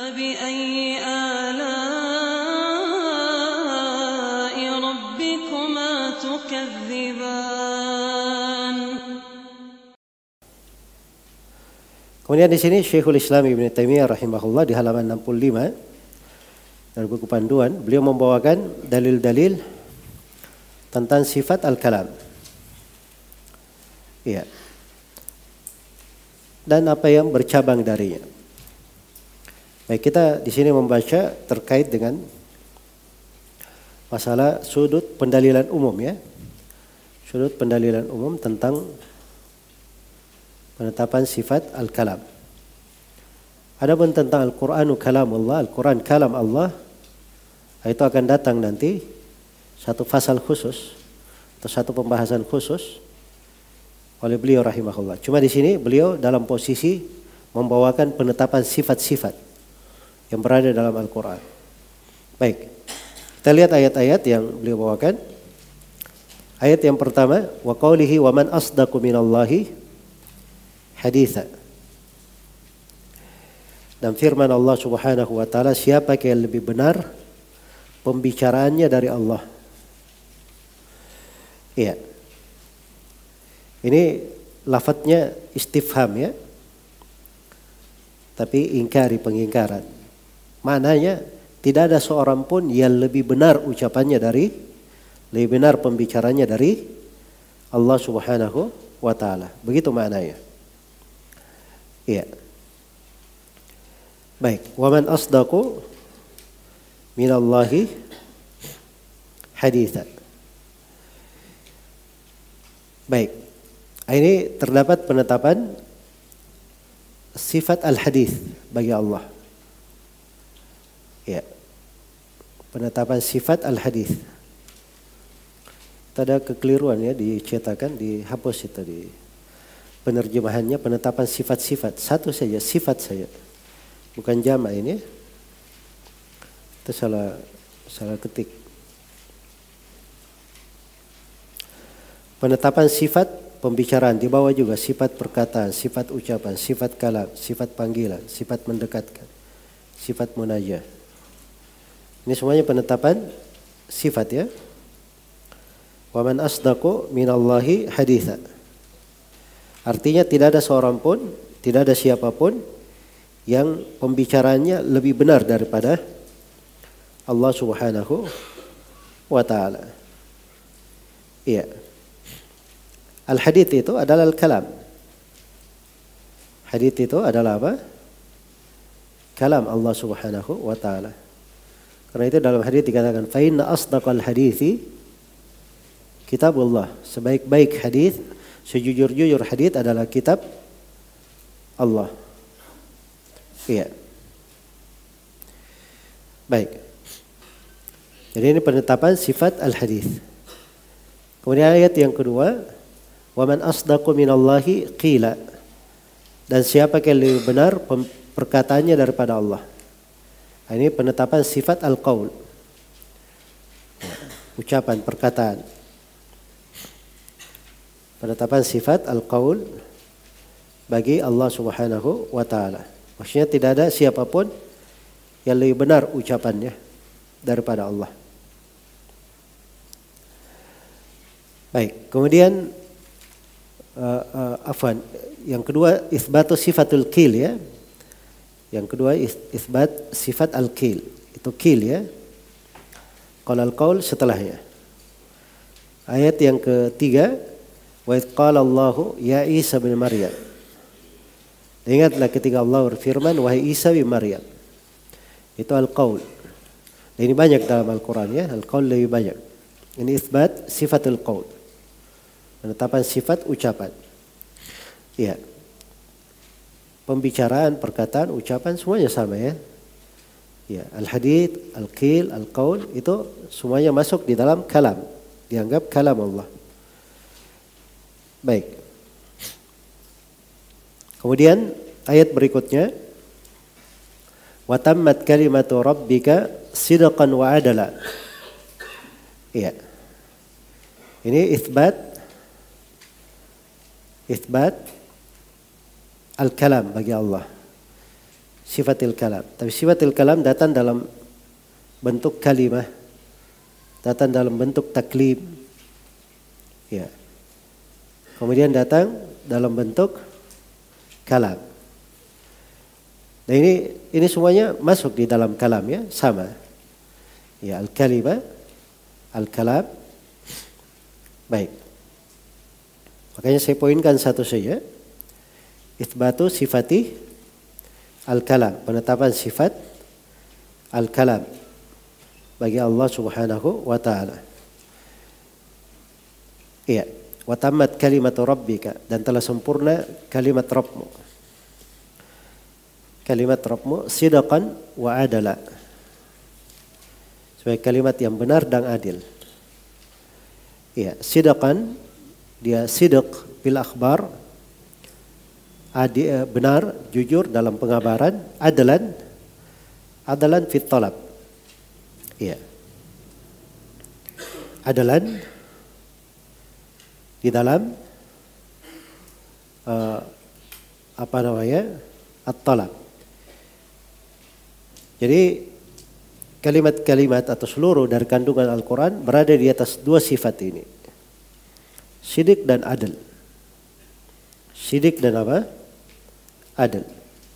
فبأي آلاء ربكما تكذبان. Kemudian di sini Syekhul Islam Ibnu Taimiyah rahimahullah di halaman 65 dari buku panduan, beliau membawakan dalil-dalil tentang sifat al-kalam. Iya. Dan apa yang bercabang darinya. Baik, kita di sini membaca terkait dengan masalah sudut pendalilan umum ya. Sudut pendalilan umum tentang penetapan sifat al-kalam. Adapun tentang Al-Qur'anu kalamullah, Al-Qur'an kalam Allah, itu akan datang nanti satu fasal khusus atau satu pembahasan khusus oleh beliau rahimahullah. Cuma di sini beliau dalam posisi membawakan penetapan sifat-sifat yang berada dalam Al-Qur'an. Baik. Kita lihat ayat-ayat yang beliau bawakan. Ayat yang pertama, wa qaulihi wa man asdaqu minallahi haditha. Dan firman Allah Subhanahu wa taala, siapa yang lebih benar pembicaraannya dari Allah. Iya. Ini lafadznya istifham ya. Tapi ingkari, pengingkaran. Maknanya tidak ada seorang pun yang lebih benar ucapannya lebih benar pembicaranya dari Allah Subhanahu wa taala. Begitu maknanya. Iya. Baik, wa man asdaqu minallahi haditha. Baik. Ini terdapat penetapan sifat al-hadits bagi Allah. Ya. Penetapan sifat al-hadits. Ada kekeliruan ya dicetakan, dihapus itu di penerjemahannya, penetapan sifat-sifat. Satu saja, sifat saja. Bukan jamak ini. Itu salah ketik. Penetapan sifat pembicaraan, di bawah juga sifat perkataan, sifat ucapan, sifat kalam, sifat panggilan, sifat mendekatkan, sifat munajah. Ini semuanya penetapan sifat ya. Wa man asdaqu minallahi haditha. Artinya tidak ada seorang pun, tidak ada siapapun yang pembicaraannya lebih benar daripada Allah Subhanahu wa taala. Iya. Al-hadits itu adalah al-kalam. Hadits itu adalah apa? Kalam Allah Subhanahu wa taala. Karena itu dalam hadits dikatakan fa inna asdaqal hadithi kitabullah. Sebaik-baik hadits, sejujur-jujur hadits adalah kitab Allah. Iya. Baik. Jadi ini penetapan sifat al-hadits. Kemudian ayat yang kedua, wa man asdaqu minallahi qila. Dan siapa yang lebih benar perkataannya daripada Allah. Ini penetapan sifat al-qaul. Ucapan, perkataan. Penetapan sifat al-qaul bagi Allah Subhanahu wa taala. Maksudnya tidak ada siapapun yang lebih benar ucapannya daripada Allah. Baik, kemudian yang kedua isbatu sifatul qil ya. Yang kedua isbat sifat al-qil. Itu qil ya. Qala al-qaul setelahnya. Ayat yang ketiga, wa idh qala Allahu ya Isa bin Maryam. Ingatlah ketika Allah berfirman, wahai Isa bin Maryam. Itu al-qaul. Ini banyak dalam Al-Quran ya. Al-qaul lebih banyak. Ini isbat sifatul qaul. Penetapan sifat ucapan. Iya. Pembicaraan, perkataan, ucapan semuanya sama ya. Ya, al-hadits, al-qil, al-qaul itu semuanya masuk di dalam kalam. Dianggap kalam Allah. Baik. Kemudian ayat berikutnya, wa tammat kalimatu rabbika sidqan wa adala. Iya. Ini isbat al-kalam bagi Allah. sifatil kalam. Tapi sifatil kalam datang dalam bentuk kalimah, datang dalam bentuk taklim. Ya. Kemudian datang dalam bentuk kalam. Nah ini semuanya masuk di dalam kalam ya, sama. Ya, al-kalimah, al-kalam. Baik. Makanya saya poinkan satu saja. Itsbatu sifati al-kalam, penetapan sifat al-kalam bagi Allah Subhanahu wa taala. Iya, wa tammat kalimatu rabbika, dan telah sempurna kalimat Rabbmu. Kalimat Rabbmu sidqan wa adala. Sebagai kalimat yang benar dan adil. Iya, sidqan, dia sidq bil akhbar, benar, jujur dalam pengabaran, adalan fit talab. Iya. Adalan di dalam at-talab. Jadi kalimat-kalimat atau seluruh dari kandungan Al-Quran berada di atas dua sifat ini. Sidik dan adil. Sidik dan apa? Adil.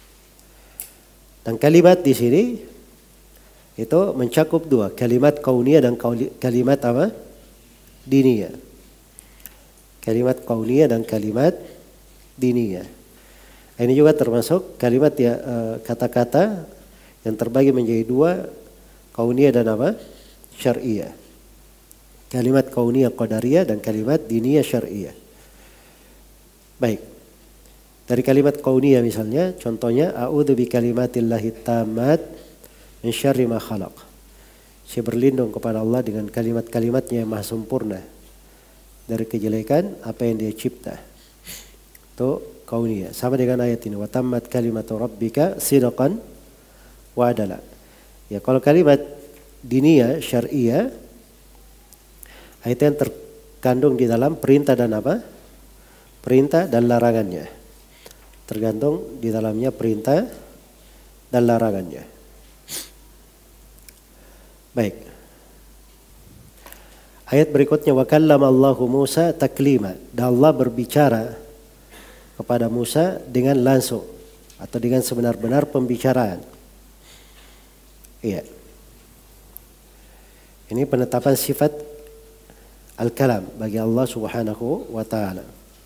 Dan kalimat di sini itu mencakup dua, kalimat kauniyah dan kalimat apa? Diniyah. Kalimat kauniyah dan kalimat diniyah. Ini juga termasuk kalimat ya, kata-kata yang terbagi menjadi dua, kauniyah dan apa? Syar'iyah. Kalimat kauniyah qadariyah dan kalimat diniyah syar'iyah. Baik. Dari kalimat kauniyah misalnya, contohnya a'udzu bikalimatillahi tammat min syarri ma khalaq. Saya berlindung kepada Allah dengan kalimat-kalimatnya yang maha sempurna dari kejelekan apa yang dia cipta. Itu kauniyah. Sama dengan ayat ini, wa tammat kalimatu rabbika sidqan wa adala. Ya, kalau kalimat diniyah syar'iyah, ayat yang terkandung di dalam perintah dan apa? Perintah dan larangannya. Tergantung di dalamnya perintah dan larangannya. Baik. Ayat berikutnya, wa kallama Allahu Musa taklima. Dan Allah berbicara kepada Musa dengan langsung atau dengan sebenar-benar pembicaraan. Iya. Ini penetapan sifat al-kalam bagi Allah Subhanahu wa taala.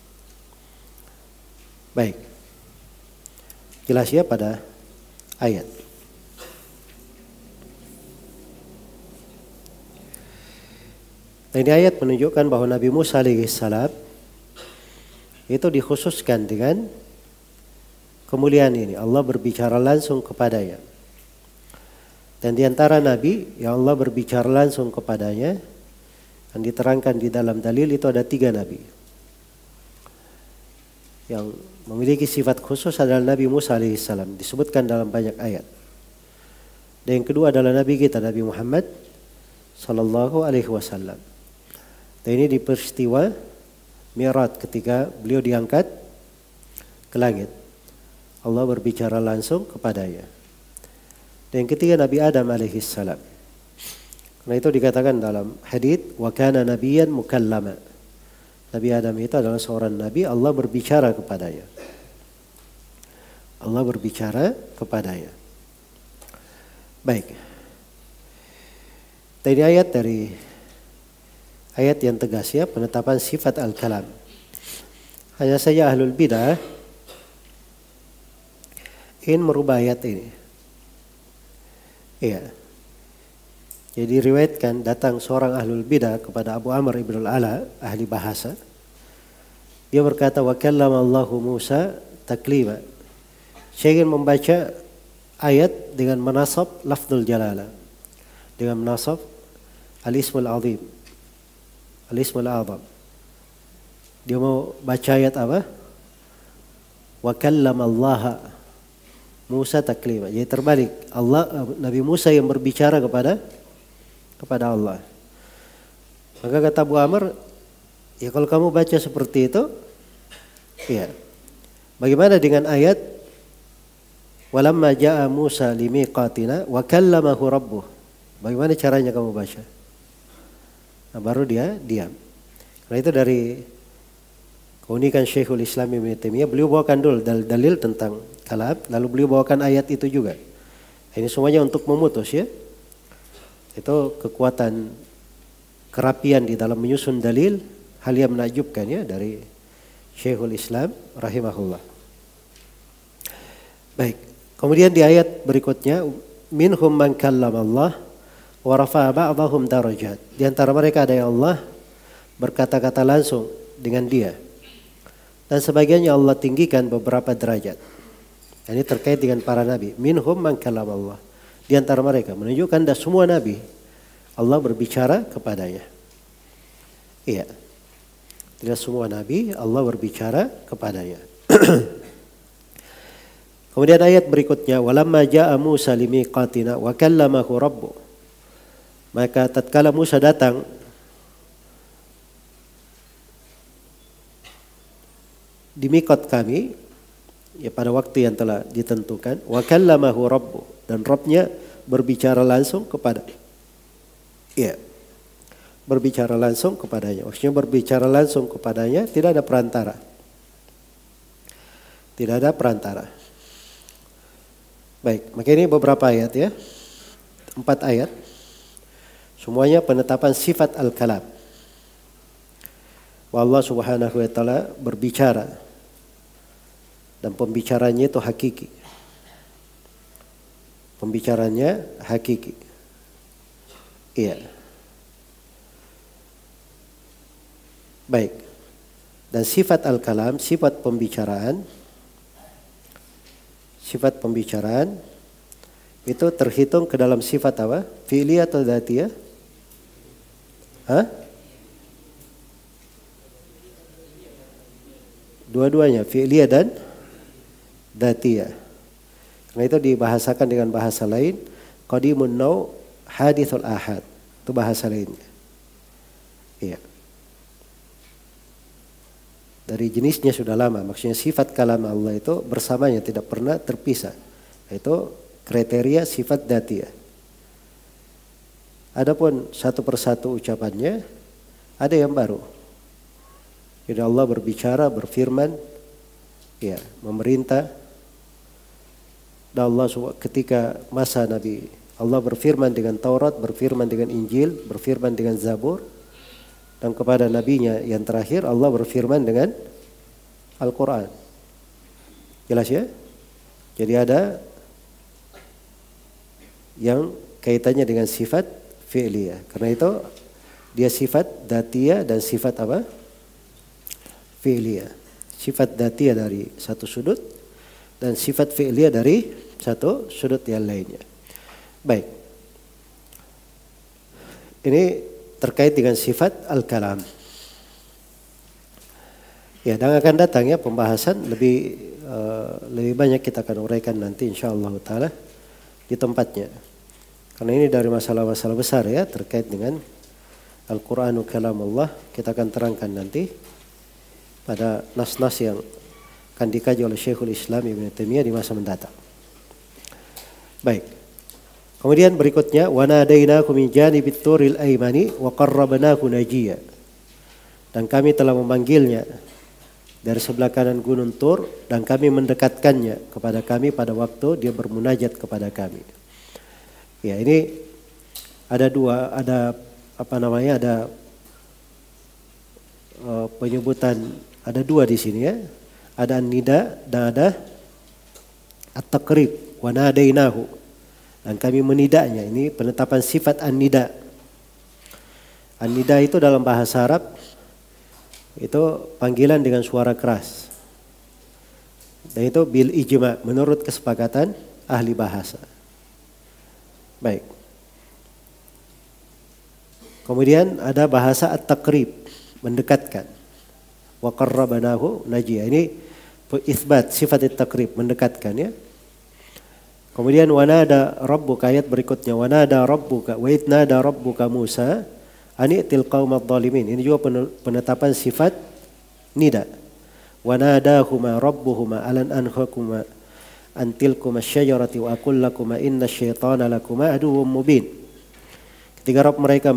Baik. Jelas ya pada ayat. Ini ayat menunjukkan bahwa Nabi Musa alaihissalam itu dikhususkan dengan kemuliaan ini. Allah berbicara langsung kepadanya. Dan di antara Nabi yang Allah berbicara langsung kepadanya, yang diterangkan di dalam dalil itu ada 3 Nabi. Yang memiliki sifat khusus adalah Nabi Musa alaihissalam. Disebutkan dalam banyak ayat. Dan yang kedua adalah Nabi kita, Nabi Muhammad sallallahu alaihi wasallam. Dan ini di peristiwa Mi'raj ketika beliau diangkat ke langit. Allah berbicara langsung kepadanya. Dan yang ketiga Nabi Adam alaihissalam. Karena itu dikatakan dalam hadits, wa kana nabiyyan mukallama. Nabi Adam itu adalah seorang nabi, Allah berbicara kepadanya. Allah berbicara kepadanya. Baik. Dari ayat yang tegas ya, penetapan sifat al-kalam. Hanya saja ahlul bidah ingin merubah ayat ini. Iya. Jadi riwayatkan datang seorang ahlul bidah kepada Abu Amr ibn al-Ala, ahli bahasa. Dia berkata, wa kallama Allahu Musa taklima. Saya ingin membaca ayat dengan menasab lafzul jalalah. Dengan menasab al-ismul azim. Al-ismul azam. Dia mau baca ayat apa? Wa kallama Allah Musa taklima. Jadi terbalik. Nabi Musa yang berbicara kepada Allah. Maka kata Abu Amr, ya kalau kamu baca seperti itu, ya. Bagaimana dengan ayat Walamma ja'a Musa limiqatina wa kallamahu rabbuh. Bagaimana caranya kamu baca? Nah, baru dia diam. Karena itu dari keunikan Syekhul Islam Ibnu Taimiyah, beliau bawakan dulu dalil tentang kalam, lalu beliau bawakan ayat itu juga. Ini semuanya untuk memutus ya. Itu kekuatan kerapian di dalam menyusun dalil, hal yang menakjubkan ya dari Syekhul Islam rahimahullah. Baik, kemudian di ayat berikutnya, minhum man kallama Allah wa rafa'a ba'dahum darajat. Di antara mereka ada yang Allah berkata-kata langsung dengan dia. Dan sebagiannya Allah tinggikan beberapa derajat. Ini terkait dengan para nabi. Minhum man kallama Allah. Di antara mereka menunjukkan dah semua nabi Allah berbicara kepadanya. Iya. Tidak semua nabi Allah berbicara kepadanya. Kemudian ayat berikutnya, walamma ja'a Musa limiqatina wa kallamahu rabbuh. Maka tatkala Musa datang di miqat kami, ya pada waktu yang telah ditentukan, wa kallamahu rabbuh, dan Rabbnya berbicara langsung kepada, ya, berbicara langsung kepadanya. Maksudnya berbicara langsung kepadanya, tidak ada perantara. Tidak ada perantara. Baik, maka ini beberapa ayat ya. 4 ayat. Semuanya penetapan sifat al-kalam. Allah Subhanahu wa taala berbicara. Dan pembicaranya itu hakiki. Pembicaranya hakiki. Iya. Baik. Dan sifat al-kalam, sifat pembicaraan itu terhitung ke dalam sifat apa? Fi'li atau dzatiyah? Hah? Dua-duanya, fi'liyah dan dzatiyah. Karena itu dibahasakan dengan bahasa lain, qadimun naw hadithul ahad. Itu bahasa lainnya. Iya. Dari jenisnya sudah lama, maksudnya sifat kalam Allah itu bersamanya, tidak pernah terpisah. Itu kriteria sifat dzatiyah. Adapun satu persatu ucapannya ada yang baru. Jadi Allah berbicara, berfirman, ya, memerintah. Dan Allah ketika masa Nabi, Allah berfirman dengan Taurat, berfirman dengan Injil, berfirman dengan Zabur. Dan kepada nabinya yang terakhir Allah berfirman dengan Al-Quran. Jelas ya? Jadi ada yang kaitannya dengan sifat fi'liyah. Karena itu dia sifat dzatiyah dan sifat apa? Fi'liyah. Sifat dzatiyah dari satu sudut dan sifat fi'liyah dari satu sudut yang lainnya. Baik. Ini terkait dengan sifat al-kalam. Ya, dan akan datang ya pembahasan lebih banyak kita akan uraikan nanti insyaallah taala di tempatnya. Karena ini dari masalah-masalah besar ya terkait dengan Al-Qur'anu kalamullah, kita akan terangkan nanti pada nas-nas yang akan dikaji oleh Syekhul Islam Ibnu Taimiyah di masa mendatang. Baik. Kemudian berikutnya, wa nadainahu min janibit turil aimani wa qarrabnahu najiyya. Dan kami telah memanggilnya dari sebelah kanan gunung Tur dan kami mendekatkannya kepada kami pada waktu dia bermunajat kepada kami. Ya, ini ada penyebutan, ada dua di sini ya. Ada an-nida dan ada at-taqrib, wa nadainahu. Dan kami menidaknya. Ini penetapan sifat an-nida. An-nida itu dalam bahasa Arab itu panggilan dengan suara keras. Dan itu bil ijma, menurut kesepakatan ahli bahasa. Baik. Kemudian ada bahasa at-taqrib, mendekatkan. Wa qarrabnahu najiyya. Ini isbat sifat at-taqrib, mendekatkan ya. Kemudian wanada rabbuka, ayat berikutnya wanada rabbuka wa idnada rabbuka Musa ani'til qaumadh dhalimin. Ini juga penetapan sifat nida. Wanadahuma rabbuhuma alan anhakuma antilkuma syajarati wa aqul lakuma inna syaitana lakuma aduwwum mubin. Ketika Rabb mereka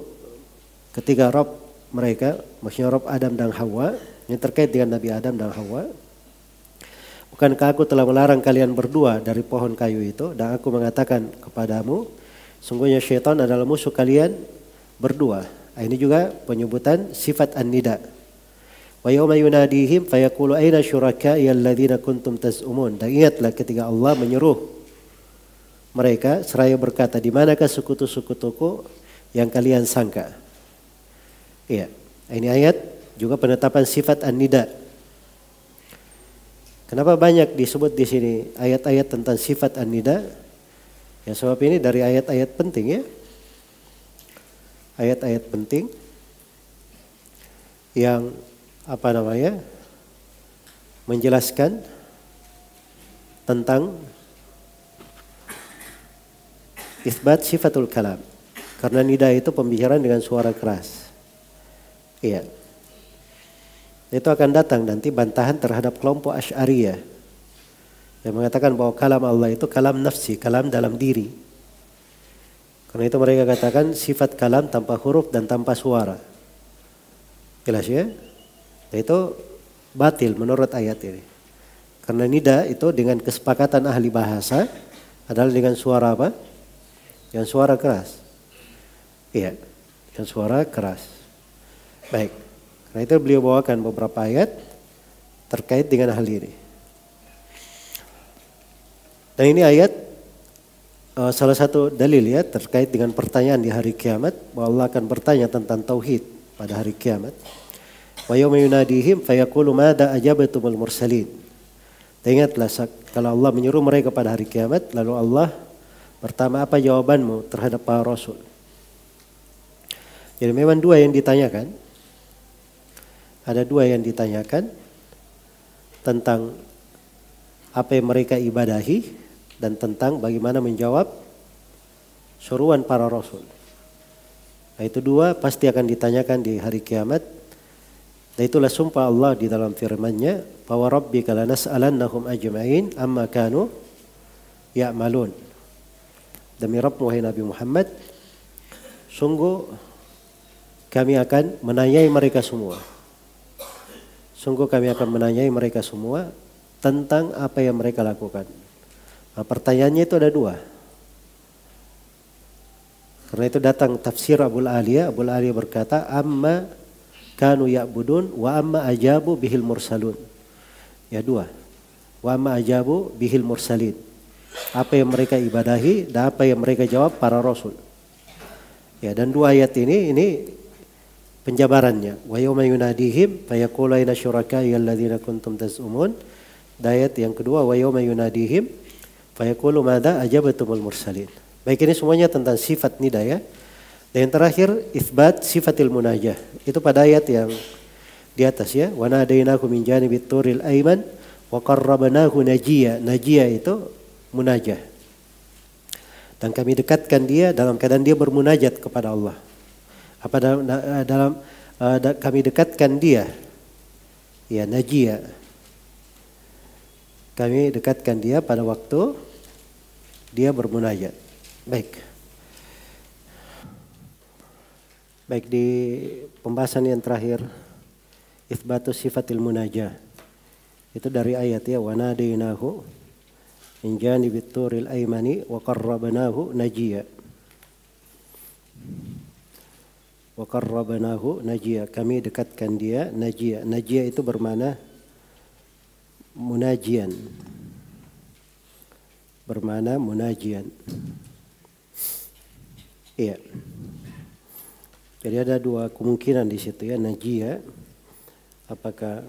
maksudnya Rabb Adam dan Hawa, ini terkait dengan Nabi Adam dan Hawa. Bukankah aku telah melarang kalian berdua dari pohon kayu itu, dan aku mengatakan kepadamu, sungguhnya syaitan adalah musuh kalian berdua. Ini juga penyebutan sifat an-nida. Wa yawma yunadihim fayaqulu aina syuraka'i alladzina kuntum taz'umun. Dan ingatlah ketika Allah menyeru mereka seraya berkata, di manakah sekutu-sekutuku yang kalian sangka? Iya, ini ayat juga penetapan sifat an-nida. Kenapa banyak disebut di sini ayat-ayat tentang sifat an-nida? Ya sebab ini dari ayat-ayat penting ya. Ayat-ayat penting yang menjelaskan tentang isbat sifatul kalam. Karena nida itu pembicaraan dengan suara keras. Iya. Itu akan datang nanti bantahan terhadap kelompok Asy'ariyah yang mengatakan bahwa kalam Allah itu kalam nafsi, kalam dalam diri. Karena itu mereka katakan sifat kalam tanpa huruf dan tanpa suara. Jelas ya? Itu batil menurut ayat ini. Karena nida itu dengan kesepakatan ahli bahasa adalah dengan suara apa? Yang suara keras. Iya, yang suara keras. Baik. Karena itu beliau bawakan beberapa ayat terkait dengan hal ini. Dan ini ayat salah satu dalil ya terkait dengan pertanyaan di hari kiamat, bahwa Allah akan bertanya tentang tauhid pada hari kiamat. Wa yawma yunadihim fayaqulu madza ajabatumul mursalin. Dan ingatlah kalau Allah menyuruh mereka pada hari kiamat, lalu Allah pertama apa jawabanmu terhadap para rasul? Jadi memang dua yang ditanyakan. Ada dua yang ditanyakan tentang apa yang mereka ibadahi dan tentang bagaimana menjawab seruan para rasul. Nah, itu dua pasti akan ditanyakan di hari kiamat. Dan itulah sumpah Allah di dalam firman-Nya, "Fa rabbika lanas'alannahum ajma'in amma kanu ya'malun." Demi Rabb wahai Nabi Muhammad, sungguh kami akan menanyai mereka semua. Sungguh kami akan menanyai mereka semua tentang apa yang mereka lakukan. Nah, pertanyaannya itu ada dua. Karena itu datang tafsir Abul Aliyah. Abul Aliyah berkata, amma kanu ya'budun wa amma ajabu bihil mursalun. Ya dua. Wa amma ajabu bihil mursalin. Apa yang mereka ibadahi dan apa yang mereka jawab para rasul. Ya, dan dua ayat ini penjabarannya. Wa yawma yunadihim fayaqulu aina syuraka'i alladzina kuntum taz'umun. Ayat yang kedua, wa yawma yunadihim fayaqulu madza ajabatumul mursalin. Baik, ini semuanya tentang sifat nida ya. Dan yang terakhir isbat sifatil munajah. Itu pada ayat yang di atas ya. Wa nadainahu min janibit turil aiman wa qarrabnahu najiyya. Najiyya itu munajah. Dan kami dekatkan dia dalam keadaan dia bermunajat kepada Allah. Kami dekatkan dia, ya najiyah. Kami dekatkan dia pada waktu dia bermunajat. Baik, di pembahasan yang terakhir, itsbatu sifatil munajah. Itu dari ayat ya, wa nadainahu min janibit turil aimani wa qarrabnahu najiyya. Wa qarrabnahu najiyya, kami dekatkan dia najiyya. Najiyya itu bermakna munajian. Bermakna munajian. Iya. Jadi ada dua kemungkinan di situ ya, najiyya. Apakah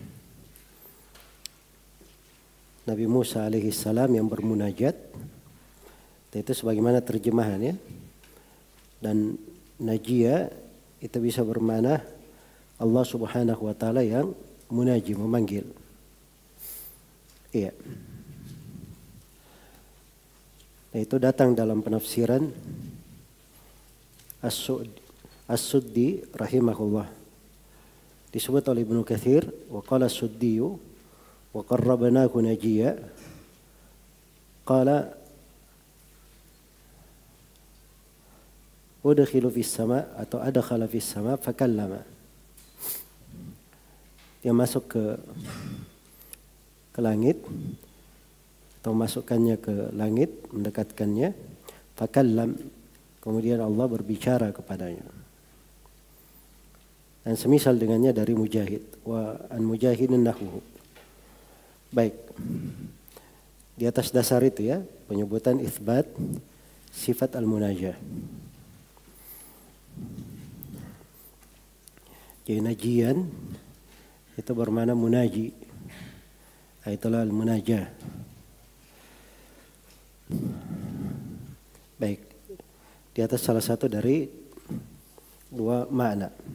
Nabi Musa alaihi salam yang bermunajat? Itu sebagaimana terjemahan ya. Dan najiyya itu bisa bermakna Allah Subhanahu wa taala yang munaji, memanggil. Iya. Nah, itu datang dalam penafsiran As-Suddi rahimahullah. Disebut oleh Ibnu Katsir, wa qala As-Suddi wa qarrabnahu najiyya. qala udkhilu fis sama atau adkhala fis sama fakallama. Dia masuk ke langit atau masukkannya ke langit, mendekatkannya, fakallam, kemudian Allah berbicara kepadanya. Dan semisal dengannya dari Mujahid, wa an Mujahidin nahwu. Baik. Di atas dasar itu ya, penyebutan itsbat sifat al-munajah. Jadi najian itu bermakna munaji. Itulah al-munajah. Baik. Di atas salah satu dari dua makna.